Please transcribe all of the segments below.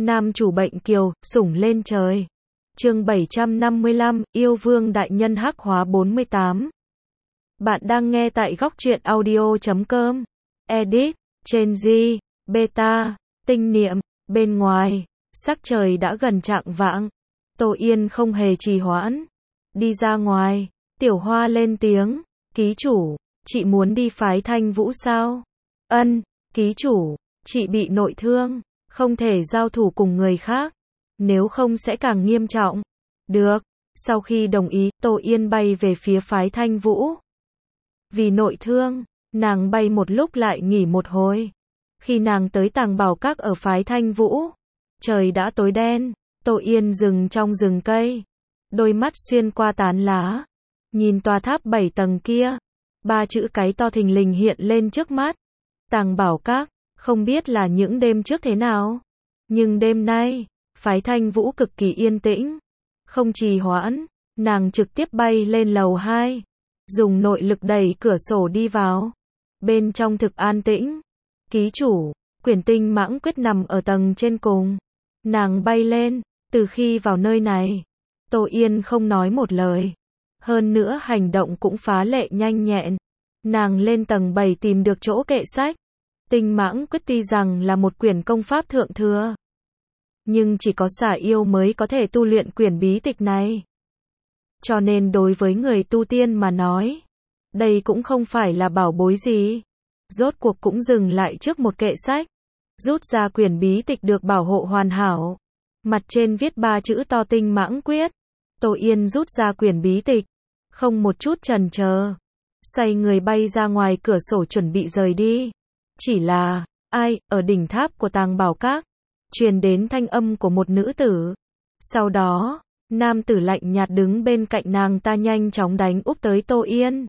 Nam chủ bệnh kiều, sủng lên trời. Chương 755, yêu vương đại nhân hắc hóa 48. Bạn đang nghe tại góc truyện audio.com. Edit, trên G, beta, tinh niệm, bên ngoài, sắc trời đã gần chạng vạng. Tô Yên không hề trì hoãn. Đi ra ngoài, Tiểu Hoa lên tiếng, ký chủ, chị muốn đi phái Thanh Vũ sao? Ân, ký chủ, chị bị nội thương, không thể giao thủ cùng người khác, nếu không sẽ càng nghiêm trọng. Được, sau khi đồng ý, Tô Yên bay về phía phái Thanh Vũ. Vì nội thương, nàng bay một lúc lại nghỉ một hồi. Khi nàng tới tàng bảo các ở phái Thanh Vũ, trời đã tối đen. Tô Yên dừng trong rừng cây, đôi mắt xuyên qua tán lá, nhìn tòa tháp 7 tầng kia, 3 chữ cái to thình lình hiện lên trước mắt. Tàng bảo các, không biết là những đêm trước thế nào, nhưng đêm nay, phái Thanh Vũ cực kỳ yên tĩnh. Không trì hoãn, nàng trực tiếp bay lên lầu 2, dùng nội lực đẩy cửa sổ đi vào. Bên trong thực an tĩnh. Ký chủ, quyển tinh mãng quyết nằm ở tầng trên cùng. Nàng bay lên, từ khi vào nơi này, Tô Yên không nói một lời. Hơn nữa hành động cũng phá lệ nhanh nhẹn. Nàng lên tầng 7 tìm được chỗ kệ sách. Tinh mãng quyết tuy rằng là một quyển công pháp thượng thừa, nhưng chỉ có xả yêu mới có thể tu luyện quyển bí tịch này. Cho nên đối với người tu tiên mà nói, đây cũng không phải là bảo bối gì. Rốt cuộc cũng dừng lại trước một kệ sách, rút ra quyển bí tịch được bảo hộ hoàn hảo. Mặt trên viết 3 chữ to tinh mãng quyết. Tô Yên rút ra quyển bí tịch, không một chút chần chờ, xoay người bay ra ngoài cửa sổ chuẩn bị rời đi. Chỉ là, ai, ở đỉnh tháp của tàng bảo các, truyền đến thanh âm của một nữ tử. Sau đó, nam tử lạnh nhạt đứng bên cạnh nàng ta nhanh chóng đánh úp tới Tô Yên.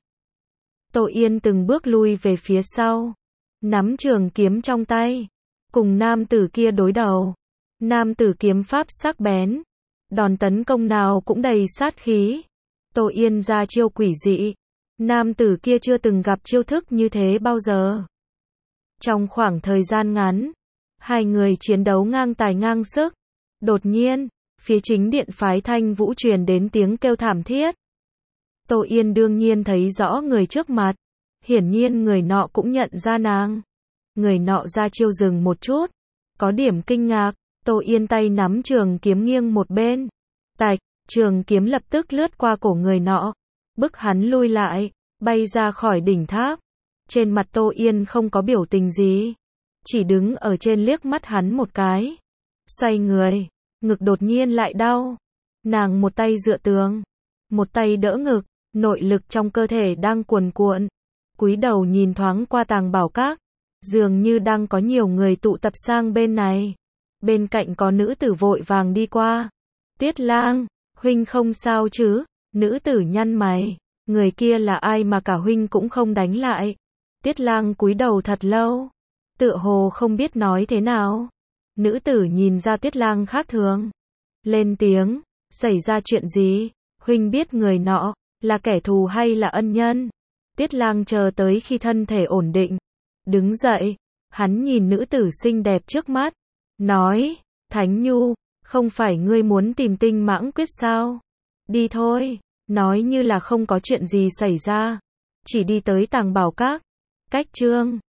Tô Yên từng bước lui về phía sau, nắm trường kiếm trong tay, cùng nam tử kia đối đầu. Nam tử kiếm pháp sắc bén, đòn tấn công nào cũng đầy sát khí. Tô Yên ra chiêu quỷ dị, nam tử kia chưa từng gặp chiêu thức như thế bao giờ. Trong khoảng thời gian ngắn, hai người chiến đấu ngang tài ngang sức. Đột nhiên, phía chính điện phái Thanh Vũ truyền đến tiếng kêu thảm thiết. Tô Yên đương nhiên thấy rõ người trước mặt, hiển nhiên người nọ cũng nhận ra nàng. Người nọ ra chiêu dừng một chút, có điểm kinh ngạc. Tô Yên tay nắm trường kiếm nghiêng một bên, tạch, trường kiếm lập tức lướt qua cổ người nọ, bức hắn lui lại, bay ra khỏi đỉnh tháp. Trên mặt Tô Yên không có biểu tình gì, chỉ đứng ở trên liếc mắt hắn một cái. Xoay người, ngực đột nhiên lại đau. Nàng một tay dựa tường, một tay đỡ ngực, nội lực trong cơ thể đang cuồn cuộn. Cúi đầu nhìn thoáng qua tàng bảo các, dường như đang có nhiều người tụ tập sang bên này. Bên cạnh có nữ tử vội vàng đi qua. Tiết Lang, huynh không sao chứ? Nữ tử nhăn mày, người kia là ai mà cả huynh cũng không đánh lại? Tiết Lang cúi đầu thật lâu, tựa hồ không biết nói thế nào. Nữ tử nhìn ra Tiết Lang khác thường, lên tiếng, xảy ra chuyện gì? Huynh biết người nọ là kẻ thù hay là ân nhân? Tiết Lang chờ tới khi thân thể ổn định, đứng dậy, hắn nhìn nữ tử xinh đẹp trước mắt, nói, Thánh Nhu, không phải ngươi muốn tìm tinh mãng quyết sao? Đi thôi, nói như là không có chuyện gì xảy ra, chỉ đi tới tàng bảo các. Cách chương